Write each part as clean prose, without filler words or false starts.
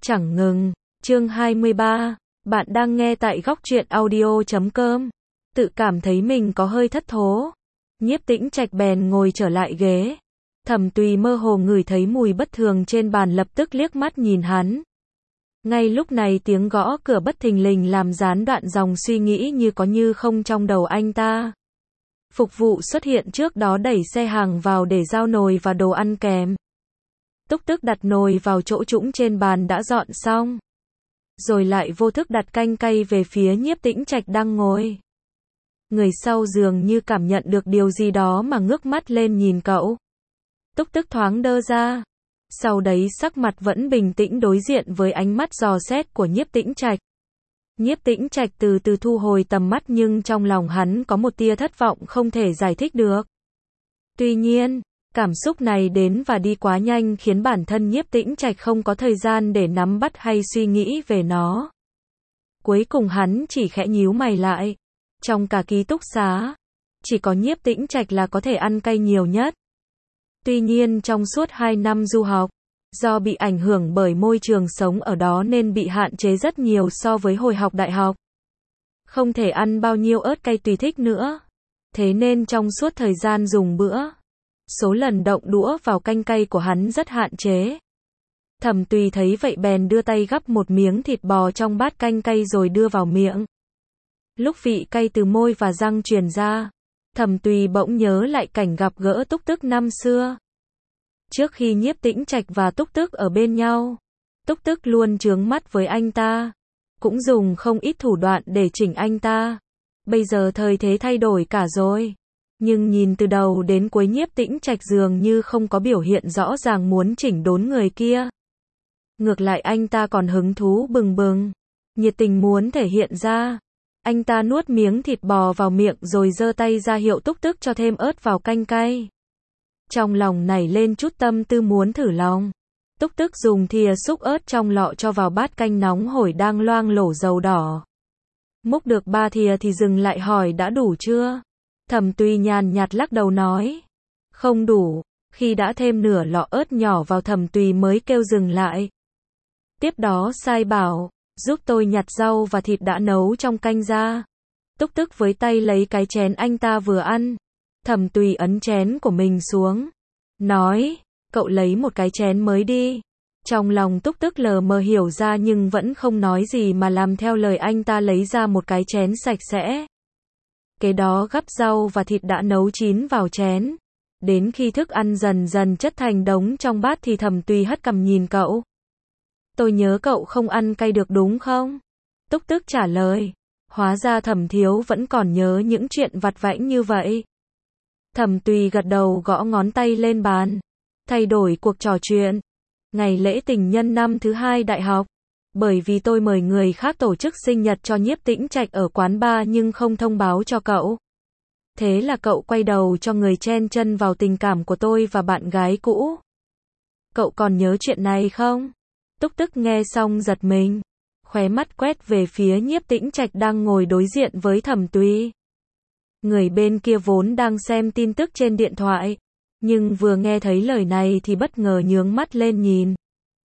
Chẳng ngừng. Chương 23. Bạn đang nghe tại góc truyện audio.com. Tự cảm thấy mình có hơi thất thố. Nhiếp Tĩnh Trạch bèn ngồi trở lại ghế. Thẩm Tùy mơ hồ ngửi thấy mùi bất thường trên bàn, lập tức liếc mắt nhìn hắn. Ngay lúc này tiếng gõ cửa bất thình lình làm gián đoạn dòng suy nghĩ như có như không trong đầu anh ta. Phục vụ xuất hiện trước đó đẩy xe hàng vào để giao nồi và đồ ăn kèm. Túc Tức đặt nồi vào chỗ trũng trên bàn đã dọn xong. Rồi lại vô thức đặt canh cay về phía Nhiếp Tĩnh Trạch đang ngồi. Người sau dường như cảm nhận được điều gì đó mà ngước mắt lên nhìn cậu. Túc Tức thoáng đơ ra. Sau đấy sắc mặt vẫn bình tĩnh đối diện với ánh mắt dò xét của Nhiếp Tĩnh Trạch. Nhiếp Tĩnh Trạch từ từ thu hồi tầm mắt, nhưng trong lòng hắn có một tia thất vọng không thể giải thích được. Tuy nhiên, cảm xúc này đến và đi quá nhanh khiến bản thân Nhiếp Tĩnh Trạch không có thời gian để nắm bắt hay suy nghĩ về nó. Cuối cùng hắn chỉ khẽ nhíu mày lại. Trong cả ký túc xá, chỉ có Nhiếp Tĩnh Trạch là có thể ăn cay nhiều nhất. Tuy nhiên trong suốt 2 năm du học, do bị ảnh hưởng bởi môi trường sống ở đó nên bị hạn chế rất nhiều so với hồi học đại học. Không thể ăn bao nhiêu ớt cay tùy thích nữa. Thế nên trong suốt thời gian dùng bữa, số lần động đũa vào canh cay của hắn rất hạn chế. Thẩm Tùy thấy vậy bèn đưa tay gắp một miếng thịt bò trong bát canh cay rồi đưa vào miệng. Lúc vị cay từ môi và răng truyền ra, Thẩm Tùy bỗng nhớ lại cảnh gặp gỡ Túc Tức năm xưa. Trước khi Nhiếp Tĩnh Trạch và Túc Tức ở bên nhau, Túc Tức luôn chướng mắt với anh ta, cũng dùng không ít thủ đoạn để chỉnh anh ta. Bây giờ thời thế thay đổi cả rồi. Nhưng nhìn từ đầu đến cuối Nhiếp Tĩnh Trạch dường như không có biểu hiện rõ ràng muốn chỉnh đốn người kia. Ngược lại anh ta còn hứng thú bừng bừng, nhiệt tình muốn thể hiện ra. Anh ta nuốt miếng thịt bò vào miệng rồi giơ tay ra hiệu Túc Tức cho thêm ớt vào canh cay. Trong lòng nảy lên chút tâm tư muốn thử lòng. Túc Tức dùng thìa xúc ớt trong lọ cho vào bát canh nóng hổi đang loang lổ dầu đỏ. Múc được 3 thìa thì dừng lại hỏi đã đủ chưa? Thẩm Tùy nhàn nhạt lắc đầu nói. Không đủ. Khi đã thêm nửa lọ ớt nhỏ vào Thẩm Tùy mới kêu dừng lại. Tiếp đó sai bảo, giúp tôi nhặt rau và thịt đã nấu trong canh ra. Túc Tức với tay lấy cái chén anh ta vừa ăn. Thẩm Tùy ấn chén của mình xuống. Nói, cậu lấy một cái chén mới đi. Trong lòng Túc Tức lờ mờ hiểu ra nhưng vẫn không nói gì mà làm theo lời anh ta lấy ra một cái chén sạch sẽ. Kế đó gắp rau và thịt đã nấu chín vào chén. Đến khi thức ăn dần dần chất thành đống trong bát thì Thẩm Tùy hất cằm nhìn cậu. Tôi nhớ cậu không ăn cay được đúng không? Túc Tức trả lời. Hóa ra Thẩm thiếu vẫn còn nhớ những chuyện vặt vãnh như vậy. Thẩm Tùy gật đầu gõ ngón tay lên bàn. Thay đổi cuộc trò chuyện. Ngày lễ tình nhân năm thứ 2 đại học. Bởi vì tôi mời người khác tổ chức sinh nhật cho Nhiếp Tĩnh Trạch ở quán bar nhưng không thông báo cho cậu. Thế là cậu quay đầu cho người chen chân vào tình cảm của tôi và bạn gái cũ. Cậu còn nhớ chuyện này không? Túc Tức nghe xong giật mình. Khóe mắt quét về phía Nhiếp Tĩnh Trạch đang ngồi đối diện với Thẩm Tùy. Người bên kia vốn đang xem tin tức trên điện thoại, nhưng vừa nghe thấy lời này thì bất ngờ nhướng mắt lên nhìn.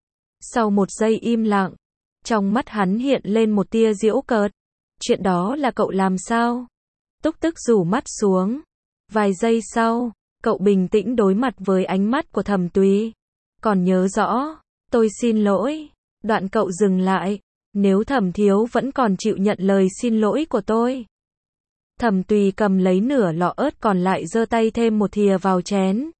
Sau một giây im lặng, trong mắt hắn hiện lên một tia giễu cợt. Chuyện đó là cậu làm sao? Túc Tức rủ mắt xuống. Vài giây sau, cậu bình tĩnh đối mặt với ánh mắt của Thẩm Tùy. Còn nhớ rõ, tôi xin lỗi. Đoạn cậu dừng lại. Nếu Thẩm thiếu vẫn còn chịu nhận lời xin lỗi của tôi. Thẩm Tùy cầm lấy nửa lọ ớt còn lại giơ tay thêm một thìa vào chén.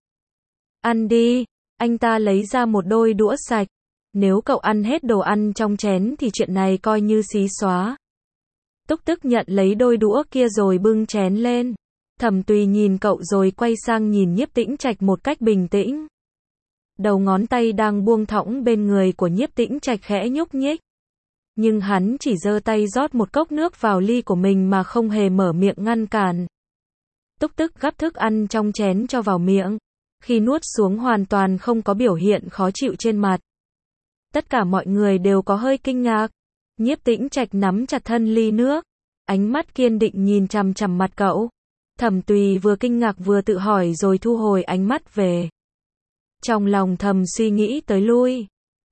Ăn đi. Anh ta lấy ra một đôi đũa sạch. Nếu cậu ăn hết đồ ăn trong chén thì chuyện này coi như xí xóa. Túc Tức nhận lấy đôi đũa kia rồi bưng chén lên. Thẩm Tùy nhìn cậu rồi quay sang nhìn Nhiếp Tĩnh Trạch một cách bình tĩnh. Đầu ngón tay đang buông thõng bên người của Nhiếp Tĩnh Trạch khẽ nhúc nhích. Nhưng hắn chỉ giơ tay rót một cốc nước vào ly của mình mà không hề mở miệng ngăn cản. Túc Tức gắp thức ăn trong chén cho vào miệng. Khi nuốt xuống hoàn toàn không có biểu hiện khó chịu trên mặt. Tất cả mọi người đều có hơi kinh ngạc. Nhiếp Tĩnh Trạch nắm chặt thân ly nước. Ánh mắt kiên định nhìn chằm chằm mặt cậu. Thẩm Tùy vừa kinh ngạc vừa tự hỏi rồi thu hồi ánh mắt về. Trong lòng thầm suy nghĩ tới lui.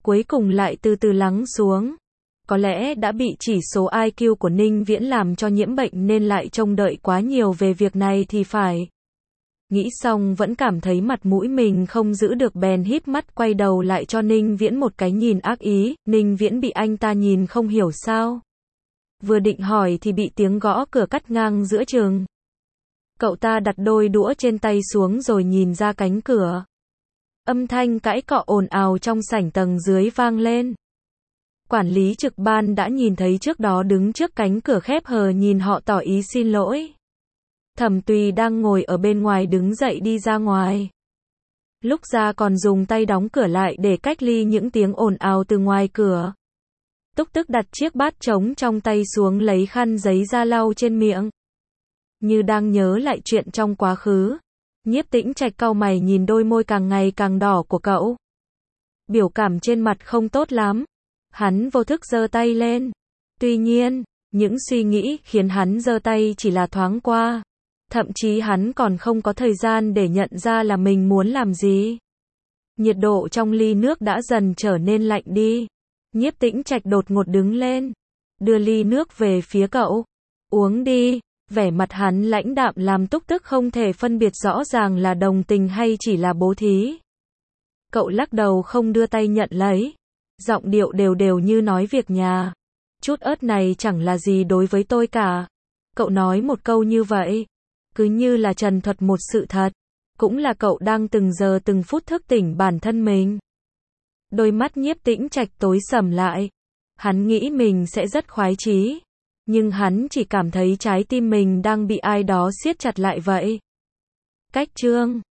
cuối cùng lại từ từ lắng xuống. Có lẽ đã bị chỉ số IQ của Ninh Viễn làm cho nhiễm bệnh nên lại trông đợi quá nhiều về việc này thì phải. Nghĩ xong vẫn cảm thấy mặt mũi mình không giữ được bèn híp mắt quay đầu lại cho Ninh Viễn một cái nhìn ác ý. Ninh Viễn bị anh ta nhìn không hiểu sao. Vừa định hỏi thì bị tiếng gõ cửa cắt ngang giữa chừng. Cậu ta đặt đôi đũa trên tay xuống rồi nhìn ra cánh cửa. Âm thanh cãi cọ ồn ào trong sảnh tầng dưới vang lên. Quản lý trực ban đã nhìn thấy trước đó đứng trước cánh cửa khép hờ nhìn họ tỏ ý xin lỗi. Thẩm Tùy đang ngồi ở bên ngoài đứng dậy đi ra ngoài. Lúc ra còn dùng tay đóng cửa lại để cách ly những tiếng ồn ào từ ngoài cửa. Túc Tức đặt chiếc bát trống trong tay xuống lấy khăn giấy ra lau trên miệng. Như đang nhớ lại chuyện trong quá khứ. Nhiếp Tĩnh Trạch cau mày nhìn đôi môi càng ngày càng đỏ của cậu. Biểu cảm trên mặt không tốt lắm. Hắn vô thức giơ tay lên. Tuy nhiên, những suy nghĩ khiến hắn giơ tay chỉ là thoáng qua. Thậm chí hắn còn không có thời gian để nhận ra là mình muốn làm gì. Nhiệt độ trong ly nước đã dần trở nên lạnh đi. Nhiếp Tĩnh Trạch đột ngột đứng lên. Đưa ly nước về phía cậu. Uống đi. Vẻ mặt hắn lãnh đạm làm Túc Tức không thể phân biệt rõ ràng là đồng tình hay chỉ là bố thí. Cậu lắc đầu không đưa tay nhận lấy. Giọng điệu đều đều như nói việc nhà. Chút ớt này chẳng là gì đối với tôi cả. Cậu nói một câu như vậy. Cứ như là trần thuật một sự thật. Cũng là cậu đang từng giờ từng phút thức tỉnh bản thân mình. Đôi mắt Nhiếp Tĩnh Trạch tối sầm lại. Hắn nghĩ mình sẽ rất khoái chí. Nhưng hắn chỉ cảm thấy trái tim mình đang bị ai đó siết chặt lại vậy. Cách chương